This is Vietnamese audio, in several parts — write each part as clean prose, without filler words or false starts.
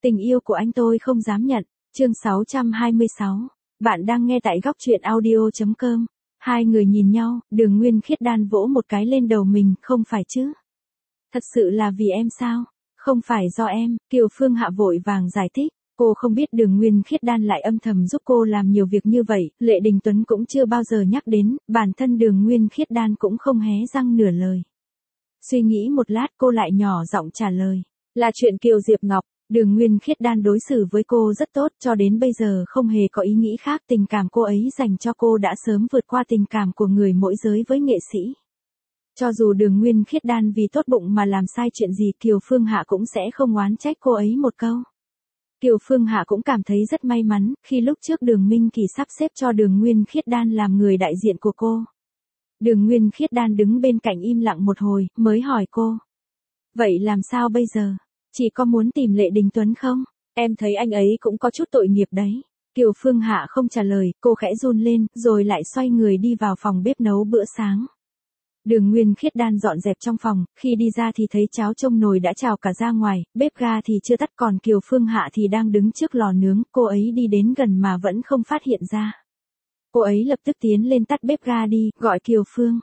Tình yêu của anh tôi không dám nhận. Chương 626. Bạn đang nghe tại góc truyện audio.com. Hai người nhìn nhau, Đường Nguyên Khiết đan vỗ một cái lên đầu mình, không phải chứ? Thật sự là vì em sao? Không phải do em, Kiều Phương Hạ vội vàng giải thích. Cô không biết Đường Nguyên Khiết đan lại âm thầm giúp cô làm nhiều việc như vậy, Lệ Đình Tuấn cũng chưa bao giờ nhắc đến, bản thân Đường Nguyên Khiết đan cũng không hé răng nửa lời. Suy nghĩ một lát cô lại nhỏ giọng trả lời. Là chuyện Kiều Diệp Ngọc. Đường Nguyên Khiết đan đối xử với cô rất tốt, cho đến bây giờ không hề có ý nghĩ khác, tình cảm cô ấy dành cho cô đã sớm vượt qua tình cảm của người mỗi giới với nghệ sĩ. Cho dù Đường Nguyên Khiết đan vì tốt bụng mà làm sai chuyện gì, Kiều Phương Hạ cũng sẽ không oán trách cô ấy một câu. Kiều Phương Hạ cũng cảm thấy rất may mắn, khi lúc trước Đường Minh Kỳ sắp xếp cho Đường Nguyên Khiết đan làm người đại diện của cô. Đường Nguyên Khiết đan đứng bên cạnh im lặng một hồi, mới hỏi cô. Vậy làm sao bây giờ? Chị có muốn tìm Lệ Đình Tuấn không? Em thấy anh ấy cũng có chút tội nghiệp đấy. Kiều Phương Hạ không trả lời, cô khẽ run lên, rồi lại xoay người đi vào phòng bếp nấu bữa sáng. Đường Nguyên Khiết đan dọn dẹp trong phòng, khi đi ra thì thấy cháo trong nồi đã trào cả ra ngoài, bếp ga thì chưa tắt, còn Kiều Phương Hạ thì đang đứng trước lò nướng, cô ấy đi đến gần mà vẫn không phát hiện ra. Cô ấy lập tức tiến lên tắt bếp ga đi, gọi Kiều Phương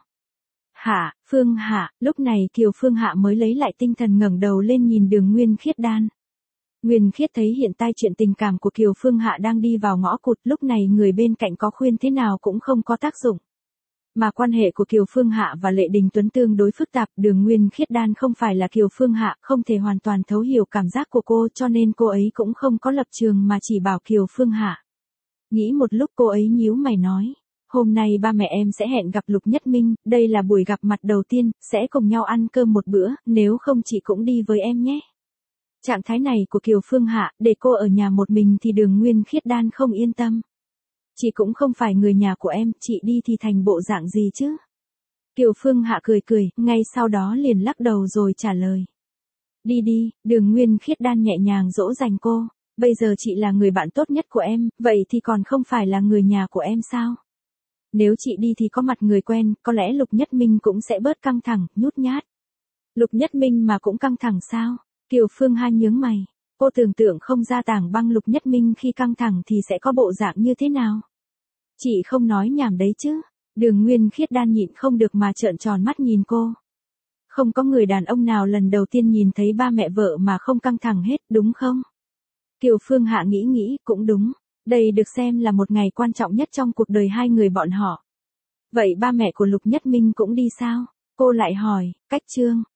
Hạ, lúc này Kiều Phương Hạ mới lấy lại tinh thần ngẩng đầu lên nhìn Đường Nguyên Khiết đan. Nguyên Khiết thấy hiện tại chuyện tình cảm của Kiều Phương Hạ đang đi vào ngõ cụt, lúc này người bên cạnh có khuyên thế nào cũng không có tác dụng. Mà quan hệ của Kiều Phương Hạ và Lệ Đình Tuấn tương đối phức tạp, Đường Nguyên Khiết đan không phải là Kiều Phương Hạ, không thể hoàn toàn thấu hiểu cảm giác của cô, cho nên cô ấy cũng không có lập trường mà chỉ bảo Kiều Phương Hạ. Nghĩ một lúc cô ấy nhíu mày nói. Hôm nay ba mẹ em sẽ hẹn gặp Lục Nhất Minh, đây là buổi gặp mặt đầu tiên, sẽ cùng nhau ăn cơm một bữa, nếu không chị cũng đi với em nhé. Trạng thái này của Kiều Phương Hạ, để cô ở nhà một mình thì Đường Nguyên Khiết đan không yên tâm. Chị cũng không phải người nhà của em, chị đi thì thành bộ dạng gì chứ? Kiều Phương Hạ cười cười, ngay sau đó liền lắc đầu rồi trả lời. Đi, Đường Nguyên Khiết đan nhẹ nhàng dỗ dành cô, bây giờ chị là người bạn tốt nhất của em, vậy thì còn không phải là người nhà của em sao? Nếu chị đi thì có mặt người quen, có lẽ Lục Nhất Minh cũng sẽ bớt căng thẳng, nhút nhát. Lục Nhất Minh mà cũng căng thẳng sao? Kiều Phương Hạ nhướng mày. Cô tưởng tượng không ra Tảng Băng Lục Nhất Minh khi căng thẳng thì sẽ có bộ dạng như thế nào. Chị không nói nhảm đấy chứ. Đường Nguyên Khiết đan nhịn không được mà trợn tròn mắt nhìn cô. Không có người đàn ông nào lần đầu tiên nhìn thấy ba mẹ vợ mà không căng thẳng hết, đúng không? Kiều Phương Hạ nghĩ cũng đúng. Đây được xem là một ngày quan trọng nhất trong cuộc đời hai người bọn họ. Vậy ba mẹ của Lục Nhất Minh cũng đi sao? Cô lại hỏi, cách Trương.